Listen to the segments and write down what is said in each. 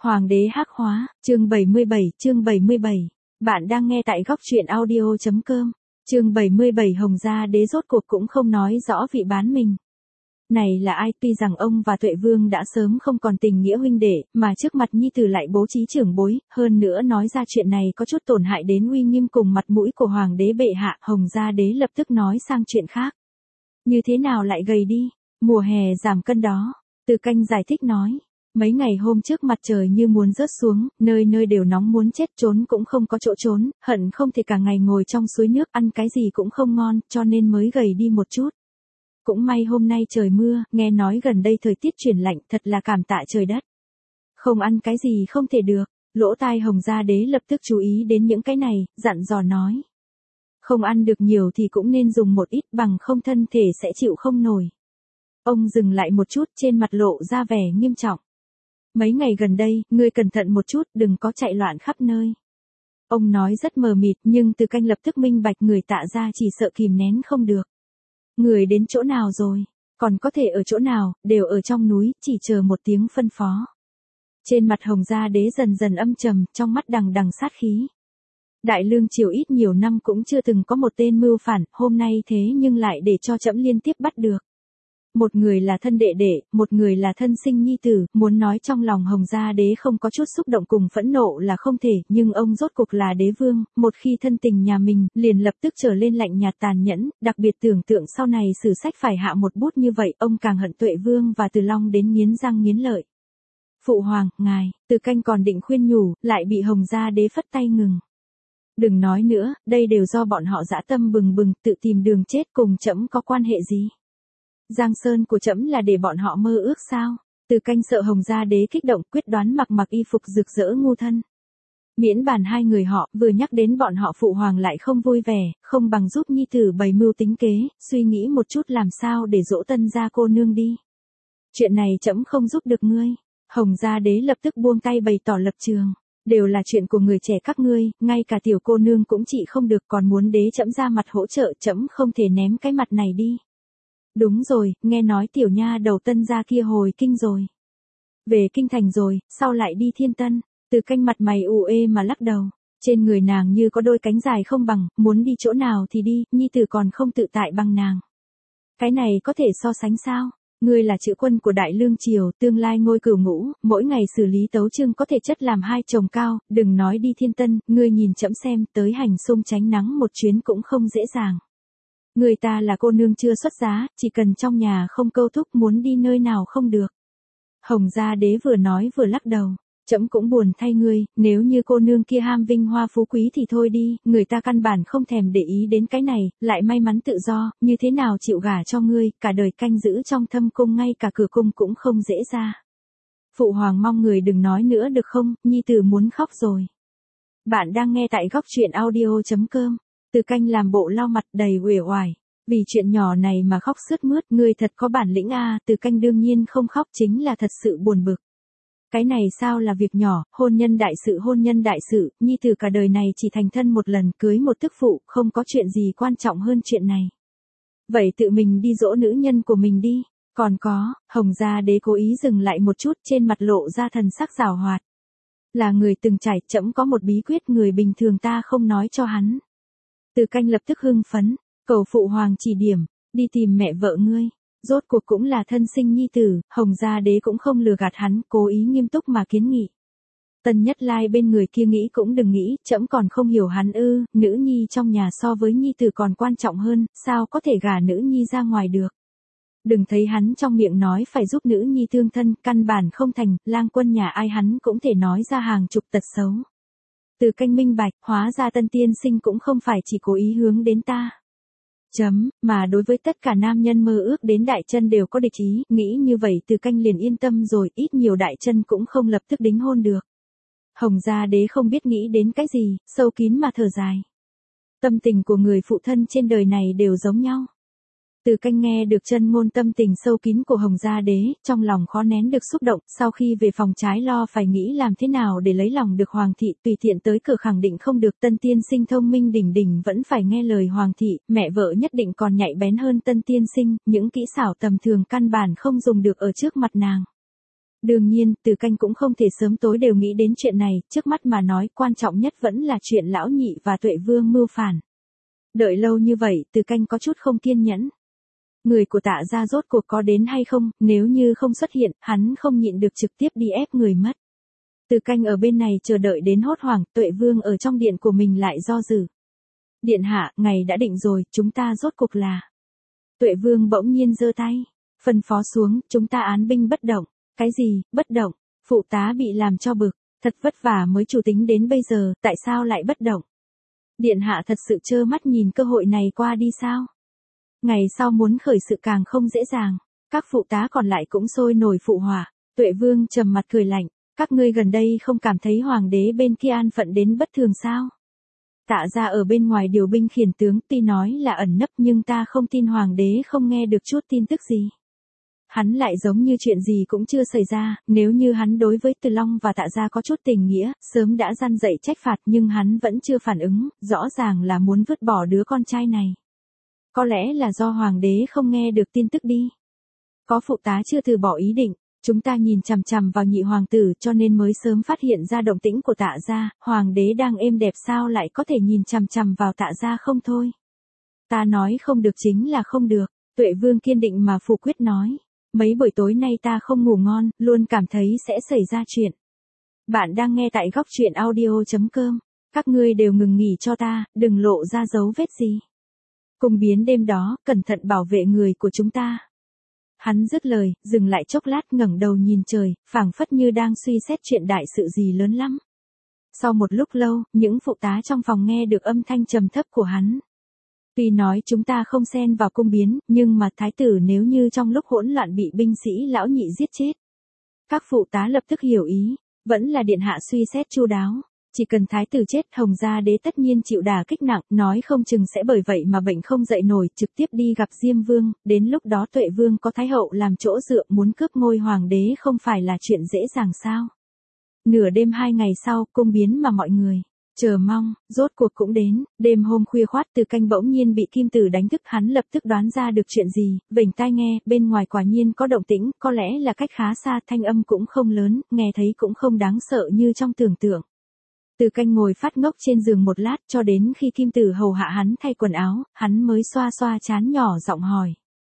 Hoàng đế hắc hóa, chương 77. Bạn đang nghe tại góc truyện audio.com. Chương 77 Hồng Gia Đế rốt cuộc cũng không nói rõ vị bán mình. Này là ai? Tuy rằng ông và Tuệ Vương đã sớm không còn tình nghĩa huynh đệ, mà trước mặt nhi tử lại bố trí trưởng bối, hơn nữa nói ra chuyện này có chút tổn hại đến uy nghiêm cùng mặt mũi của Hoàng đế bệ hạ. Hồng Gia Đế lập tức nói sang chuyện khác. Như thế nào lại gầy đi? Mùa hè giảm cân đó. Từ Canh giải thích nói. Mấy ngày hôm trước mặt trời như muốn rớt xuống, nơi nơi đều nóng muốn chết, trốn cũng không có chỗ trốn, hận không thể cả ngày ngồi trong suối nước, ăn cái gì cũng không ngon, cho nên mới gầy đi một chút. Cũng may hôm nay trời mưa, nghe nói gần đây thời tiết chuyển lạnh, thật là cảm tạ trời đất. Không ăn cái gì không thể được. Lỗ tai Hồng Gia Đế lập tức chú ý đến những cái này, dặn dò nói. Không ăn được nhiều thì cũng nên dùng một ít, bằng không thân thể sẽ chịu không nổi. Ông dừng lại một chút, trên mặt lộ ra vẻ nghiêm trọng. Mấy ngày gần đây, ngươi cẩn thận một chút, đừng có chạy loạn khắp nơi. Ông nói rất mờ mịt, nhưng Từ Canh lập tức minh bạch, người Tạ gia chỉ sợ kìm nén không được. Người đến chỗ nào rồi? Còn có thể ở chỗ nào, đều ở trong núi, chỉ chờ một tiếng phân phó. Trên mặt Hồng Gia Đế dần dần âm trầm, trong mắt đằng đằng sát khí. Đại Lương triều ít nhiều năm cũng chưa từng có một tên mưu phản, hôm nay thế nhưng lại để cho trẫm liên tiếp bắt được. Một người là thân đệ đệ, một người là thân sinh nhi tử, muốn nói trong lòng Hồng Gia Đế không có chút xúc động cùng phẫn nộ là không thể, nhưng ông rốt cuộc là đế vương, một khi thân tình nhà mình, liền lập tức trở lên lạnh nhạt tàn nhẫn, đặc biệt tưởng tượng sau này sử sách phải hạ một bút như vậy, ông càng hận Tuệ Vương và Từ Long đến nghiến răng nghiến lợi. Phụ hoàng, ngài, Từ Canh còn định khuyên nhủ, lại bị Hồng Gia Đế phất tay ngừng. Đừng nói nữa, đây đều do bọn họ dã tâm bừng bừng, tự tìm đường chết, cùng trẫm có quan hệ gì? Giang sơn của trẫm là để bọn họ mơ ước sao? Từ Canh sợ Hồng Gia Đế kích động, quyết đoán mặc y phục rực rỡ ngu thân. Miễn bàn hai người họ, vừa nhắc đến bọn họ phụ hoàng lại không vui vẻ, không bằng giúp nhi tử bày mưu tính kế, suy nghĩ một chút làm sao để dỗ Tân gia cô nương đi. Chuyện này trẫm không giúp được ngươi. Hồng Gia Đế lập tức buông tay bày tỏ lập trường. Đều là chuyện của người trẻ các ngươi, ngay cả tiểu cô nương cũng trị không được, còn muốn đế trẫm ra mặt hỗ trợ, trẫm không thể ném cái mặt này đi. Đúng rồi, nghe nói tiểu nha đầu Tân gia kia hồi kinh rồi. Về kinh thành rồi, sao lại đi Thiên Tân? Từ Canh mặt mày u ê mà lắc đầu. Trên người nàng như có đôi cánh dài không bằng, muốn đi chỗ nào thì đi, nhi tử còn không tự tại bằng nàng. Cái này có thể so sánh sao? Ngươi là chữ quân của Đại Lương triều, tương lai ngôi cửu ngũ, mỗi ngày xử lý tấu chương có thể chất làm hai chồng cao, đừng nói đi Thiên Tân, ngươi nhìn trẫm xem, tới hành xung tránh nắng một chuyến cũng không dễ dàng. Người ta là cô nương chưa xuất giá, chỉ cần trong nhà không câu thúc, muốn đi nơi nào không được. Hồng Gia Đế vừa nói vừa lắc đầu. Trẫm cũng buồn thay ngươi, nếu như cô nương kia ham vinh hoa phú quý thì thôi đi, người ta căn bản không thèm để ý đến cái này, lại may mắn tự do, như thế nào chịu gả cho ngươi, cả đời canh giữ trong thâm cung, ngay cả cửa cung cũng không dễ ra. Phụ hoàng mong người đừng nói nữa được không, nhi tử muốn khóc rồi. Bạn đang nghe tại góc truyện audio.com. Từ Canh làm bộ lau mặt đầy uể oải. Vì chuyện nhỏ này mà khóc sướt mướt, ngươi thật có bản lĩnh a. Từ Canh đương nhiên không khóc, chính là thật sự buồn bực. Cái này sao là việc nhỏ, hôn nhân đại sự, nhi tử cả đời này chỉ thành thân một lần, cưới một tức phụ, không có chuyện gì quan trọng hơn chuyện này. Vậy tự mình đi dỗ nữ nhân của mình đi. Còn có, Hồng Gia Đế cố ý dừng lại một chút, trên mặt lộ ra thần sắc giảo hoạt. Là người từng trải, trẫm có một bí quyết người bình thường ta không nói cho hắn. Từ Canh lập tức hưng phấn, cầu phụ hoàng chỉ điểm, đi tìm mẹ vợ ngươi. Rốt cuộc cũng là thân sinh nhi tử, Hồng Gia Đế cũng không lừa gạt hắn, cố ý nghiêm túc mà kiến nghị. Tân Nhất Lai bên người kia nghĩ cũng đừng nghĩ, trẫm còn không hiểu hắn ư, nữ nhi trong nhà so với nhi tử còn quan trọng hơn, sao có thể gả nữ nhi ra ngoài được. Đừng thấy hắn trong miệng nói phải giúp nữ nhi thương thân, căn bản không thành, lang quân nhà ai hắn cũng thể nói ra hàng chục tật xấu. Từ Canh minh bạch, hóa ra Tân tiên sinh cũng không phải chỉ cố ý hướng đến ta. Mà đối với tất cả nam nhân mơ ước đến Đại Chân đều có địch ý, nghĩ như vậy Từ Canh liền yên tâm rồi, ít nhiều Đại Chân cũng không lập tức đính hôn được. Hồng Gia Đế không biết nghĩ đến cái gì, sâu kín mà thở dài. Tâm tình của người phụ thân trên đời này đều giống nhau. Từ Canh nghe được chân ngôn tâm tình sâu kín của Hồng Gia Đế, trong lòng khó nén được xúc động, sau khi về phòng trái lo phải nghĩ làm thế nào để lấy lòng được Hoàng thị, tùy tiện tới cửa khẳng định không được, Tân tiên sinh thông minh đỉnh đỉnh vẫn phải nghe lời Hoàng thị, mẹ vợ nhất định còn nhạy bén hơn Tân tiên sinh, những kỹ xảo tầm thường căn bản không dùng được ở trước mặt nàng. Đương nhiên, Từ Canh cũng không thể sớm tối đều nghĩ đến chuyện này, trước mắt mà nói quan trọng nhất vẫn là chuyện lão nhị và Tuệ Vương mưu phản. Đợi lâu như vậy, Từ Canh có chút không kiên nhẫn. Người của Tạ gia rốt cuộc có đến hay không, nếu như không xuất hiện, hắn không nhịn được trực tiếp đi ép người mất. Từ Canh ở bên này chờ đợi đến hốt hoảng, Tuệ Vương ở trong điện của mình lại do dự. Điện hạ, ngày đã định rồi, chúng ta rốt cuộc là. Tuệ Vương bỗng nhiên giơ tay, phân phó xuống, chúng ta án binh bất động. Cái gì, bất động? Phụ tá bị làm cho bực, thật vất vả mới chủ tính đến bây giờ, tại sao lại bất động? Điện hạ thật sự trơ mắt nhìn cơ hội này qua đi sao? Ngày sau muốn khởi sự càng không dễ dàng, các phụ tá còn lại cũng sôi nổi phụ họa. Tuệ Vương trầm mặt cười lạnh, các ngươi gần đây không cảm thấy hoàng đế bên kia an phận đến bất thường sao? Tạ gia ở bên ngoài điều binh khiển tướng, tuy nói là ẩn nấp nhưng ta không tin hoàng đế không nghe được chút tin tức gì. Hắn lại giống như chuyện gì cũng chưa xảy ra, nếu như hắn đối với Từ Long và Tạ gia có chút tình nghĩa, sớm đã gian dạy trách phạt nhưng hắn vẫn chưa phản ứng, rõ ràng là muốn vứt bỏ đứa con trai này. Có lẽ là do hoàng đế không nghe được tin tức đi. Có phụ tá chưa từ bỏ ý định, chúng ta nhìn chằm chằm vào nhị hoàng tử cho nên mới sớm phát hiện ra động tĩnh của Tạ gia, hoàng đế đang êm đẹp sao lại có thể nhìn chằm chằm vào Tạ gia không thôi. Ta nói không được chính là không được, Tuệ Vương kiên định mà phủ quyết nói. Mấy buổi tối nay ta không ngủ ngon, luôn cảm thấy sẽ xảy ra chuyện. Bạn đang nghe tại góc truyện audio.com. Các ngươi đều ngừng nghỉ cho ta, đừng lộ ra dấu vết gì. Cung Biến đêm đó, cẩn thận bảo vệ người của chúng ta. Hắn dứt lời, dừng lại chốc lát ngẩng đầu nhìn trời, phảng phất như đang suy xét chuyện đại sự gì lớn lắm. Sau một lúc lâu, những phụ tá trong phòng nghe được âm thanh trầm thấp của hắn. Tuy nói chúng ta không xen vào Cung Biến, nhưng mà thái tử nếu như trong lúc hỗn loạn bị binh sĩ lão nhị giết chết. Các phụ tá lập tức hiểu ý, vẫn là điện hạ suy xét chu đáo. Chỉ cần thái tử chết, Hồng gia đế tất nhiên chịu đả kích nặng, nói không chừng sẽ bởi vậy mà bệnh không dậy nổi, trực tiếp đi gặp Diêm Vương, đến lúc đó Tuệ Vương có thái hậu làm chỗ dựa muốn cướp ngôi hoàng đế không phải là chuyện dễ dàng sao. Nửa đêm 2 ngày sau, Cung Biến mà mọi người chờ mong, rốt cuộc cũng đến, đêm hôm khuya khoát Từ Canh bỗng nhiên bị kim tử đánh thức, hắn lập tức đoán ra được chuyện gì, vểnh tai nghe, bên ngoài quả nhiên có động tĩnh, có lẽ là cách khá xa, thanh âm cũng không lớn, nghe thấy cũng không đáng sợ như trong tưởng tượng. Từ Canh ngồi phát ngốc trên giường một lát cho đến khi kim tử hầu hạ hắn thay quần áo, hắn mới xoa xoa trán nhỏ giọng hỏi.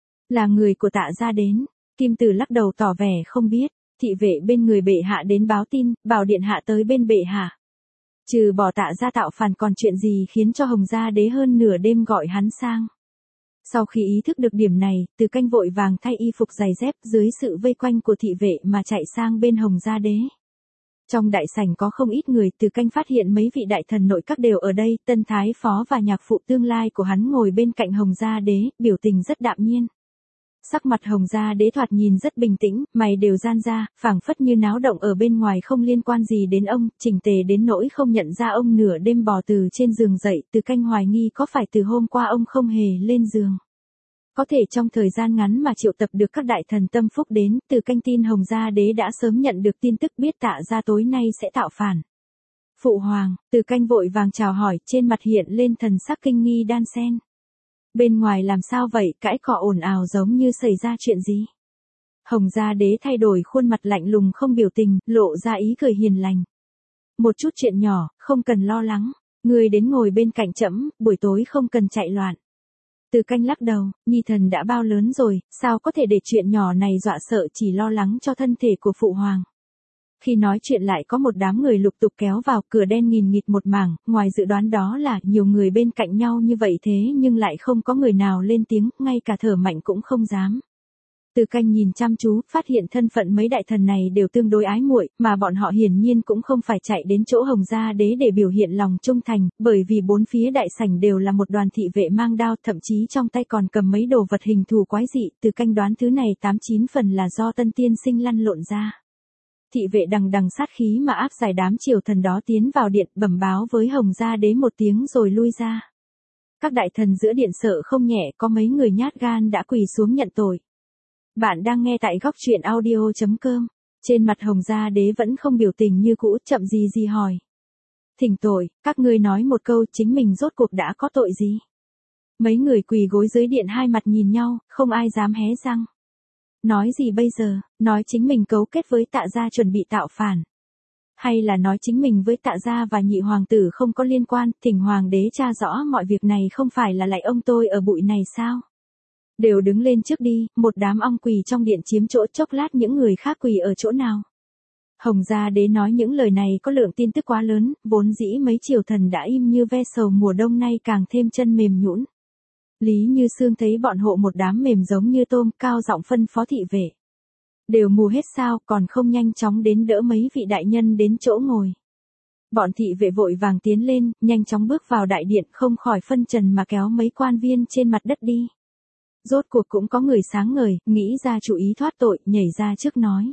Là người của Tạ gia đến, kim tử lắc đầu tỏ vẻ không biết, thị vệ bên người bệ hạ đến báo tin, bảo điện hạ tới bên bệ hạ. Trừ bỏ Tạ gia tạo phản còn chuyện gì khiến cho Hồng gia đế hơn nửa đêm gọi hắn sang. Sau khi ý thức được điểm này, Từ Canh vội vàng thay y phục giày dép dưới sự vây quanh của thị vệ mà chạy sang bên Hồng gia đế. Trong đại sảnh có không ít người, Từ Canh phát hiện mấy vị đại thần nội các đều ở đây, tân thái phó và nhạc phụ tương lai của hắn ngồi bên cạnh Hồng gia đế, biểu tình rất đạm nhiên. Sắc mặt Hồng gia đế thoạt nhìn rất bình tĩnh, mày đều giãn ra, phảng phất như náo động ở bên ngoài không liên quan gì đến ông, chỉnh tề đến nỗi không nhận ra ông nửa đêm bò từ trên giường dậy, Từ Canh hoài nghi có phải từ hôm qua ông không hề lên giường. Có thể trong thời gian ngắn mà triệu tập được các đại thần tâm phúc đến, Từ Canh tin Hồng gia đế đã sớm nhận được tin tức biết Tạ gia tối nay sẽ tạo phản. Phụ hoàng, Từ Canh vội vàng chào hỏi, trên mặt hiện lên thần sắc kinh nghi đan xen. Bên ngoài làm sao vậy, cãi cọ ồn ào giống như xảy ra chuyện gì? Hồng gia đế thay đổi khuôn mặt lạnh lùng không biểu tình, lộ ra ý cười hiền lành. Một chút chuyện nhỏ, không cần lo lắng, người đến ngồi bên cạnh trẫm, buổi tối không cần chạy loạn. Từ Canh lắc đầu, nhi thần đã bao lớn rồi, sao có thể để chuyện nhỏ này dọa sợ, chỉ lo lắng cho thân thể của phụ hoàng. Khi nói chuyện lại có một đám người lục tục kéo vào, cửa đen nghìn nghịt một mảng, ngoài dự đoán đó là nhiều người bên cạnh nhau như vậy thế nhưng lại không có người nào lên tiếng, ngay cả thở mạnh cũng không dám. Từ Canh nhìn chăm chú, phát hiện thân phận mấy đại thần này đều tương đối ái muội, mà bọn họ hiển nhiên cũng không phải chạy đến chỗ Hồng gia đế để biểu hiện lòng trung thành, bởi vì bốn phía đại sảnh đều là một đoàn thị vệ mang đao, thậm chí trong tay còn cầm mấy đồ vật hình thù quái dị, Từ Canh đoán thứ này 89 phần là do tân tiên sinh lăn lộn ra. Thị vệ đằng đằng sát khí mà áp giải đám triều thần đó tiến vào điện, bẩm báo với Hồng gia đế một tiếng rồi lui ra. Các đại thần giữa điện sợ không nhẹ, có mấy người nhát gan đã quỳ xuống nhận tội. Bạn đang nghe tại góc truyện audio.com. Trên mặt Hồng gia đế vẫn không biểu tình như cũ, chậm gì hỏi. Thỉnh tội, các ngươi nói một câu, chính mình rốt cuộc đã có tội gì? Mấy người quỳ gối dưới điện hai mặt nhìn nhau, không ai dám hé răng. Nói gì bây giờ, nói chính mình cấu kết với Tạ gia chuẩn bị tạo phản. Hay là nói chính mình với Tạ gia và nhị hoàng tử không có liên quan, thỉnh hoàng đế tra rõ mọi việc này không phải là lại ông tôi ở bụi này sao? Đều đứng lên trước đi, một đám ong quỳ trong điện chiếm chỗ, chốc lát những người khác quỳ ở chỗ nào? Hồng Gia Đế nói những lời này có lượng tin tức quá lớn, vốn dĩ mấy triều thần đã im như ve sầu mùa đông nay càng thêm chân mềm nhũn. Lý Như Sương thấy bọn hộ một đám mềm giống như tôm, cao giọng phân phó thị vệ. Đều mù hết sao, còn không nhanh chóng đến đỡ mấy vị đại nhân đến chỗ ngồi. Bọn thị vệ vội vàng tiến lên, nhanh chóng bước vào đại điện, không khỏi phân trần mà kéo mấy quan viên trên mặt đất đi. Rốt cuộc cũng có người sáng ngời, nghĩ ra chủ ý thoát tội, nhảy ra trước nói.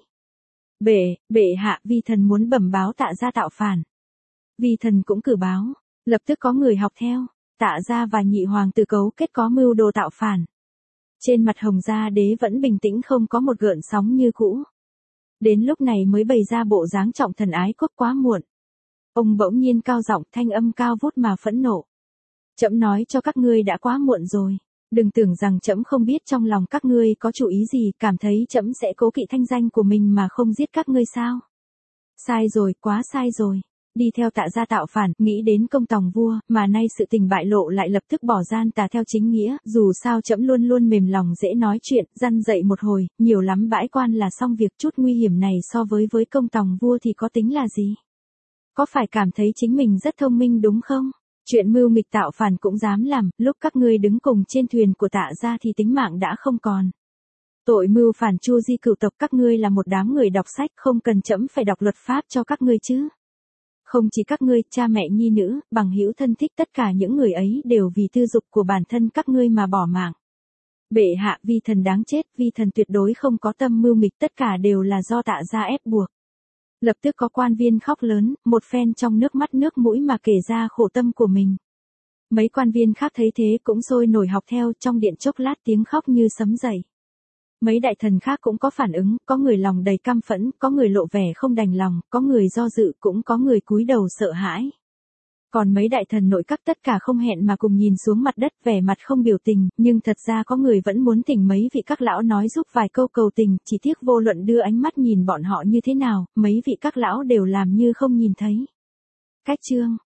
Bệ hạ, vi thần muốn bẩm báo Tạ gia tạo phản. Vi thần cũng cử báo, lập tức có người học theo, Tạ gia và nhị hoàng tử cấu kết có mưu đồ tạo phản. Trên mặt Hồng Gia Đế vẫn bình tĩnh không có một gợn sóng như cũ. Đến lúc này mới bày ra bộ dáng trọng thần ái quốc quá muộn. Ông bỗng nhiên cao giọng, thanh âm cao vút mà phẫn nộ. Trẫm nói cho các ngươi đã quá muộn rồi. Đừng tưởng rằng trẫm không biết trong lòng các ngươi có chủ ý gì, cảm thấy trẫm sẽ cố kỵ thanh danh của mình mà không giết các ngươi sao? Sai rồi, quá sai rồi. Đi theo Tạ gia tạo phản, nghĩ đến công tòng vua, mà nay sự tình bại lộ lại lập tức bỏ gian tà theo chính nghĩa, dù sao trẫm luôn luôn mềm lòng dễ nói chuyện, răn dậy một hồi, nhiều lắm bãi quan là xong việc, chút nguy hiểm này so với công tòng vua thì có tính là gì? Có phải cảm thấy chính mình rất thông minh đúng không? Chuyện mưu nghịch tạo phản cũng dám làm, lúc các ngươi đứng cùng trên thuyền của Tạ gia thì tính mạng đã không còn. Tội mưu phản chu di cửu tộc, các ngươi là một đám người đọc sách, không cần trẫm phải đọc luật pháp cho các ngươi chứ. Không chỉ các ngươi, cha mẹ nhi nữ, bằng hữu thân thích, tất cả những người ấy đều vì tư dục của bản thân các ngươi mà bỏ mạng. Bệ hạ, vi thần đáng chết, vi thần tuyệt đối không có tâm mưu nghịch, tất cả đều là do Tạ gia ép buộc. Lập tức có quan viên khóc lớn, một phen trong nước mắt nước mũi mà kể ra khổ tâm của mình. Mấy quan viên khác thấy thế cũng sôi nổi học theo, trong điện chốc lát tiếng khóc như sấm dậy. Mấy đại thần khác cũng có phản ứng, có người lòng đầy căm phẫn, có người lộ vẻ không đành lòng, có người do dự, cũng có người cúi đầu sợ hãi. Còn mấy đại thần nội các tất cả không hẹn mà cùng nhìn xuống mặt đất, vẻ mặt không biểu tình, nhưng thật ra có người vẫn muốn thỉnh mấy vị các lão nói giúp vài câu cầu tình, chỉ tiếc vô luận đưa ánh mắt nhìn bọn họ như thế nào, mấy vị các lão đều làm như không nhìn thấy. Cách chương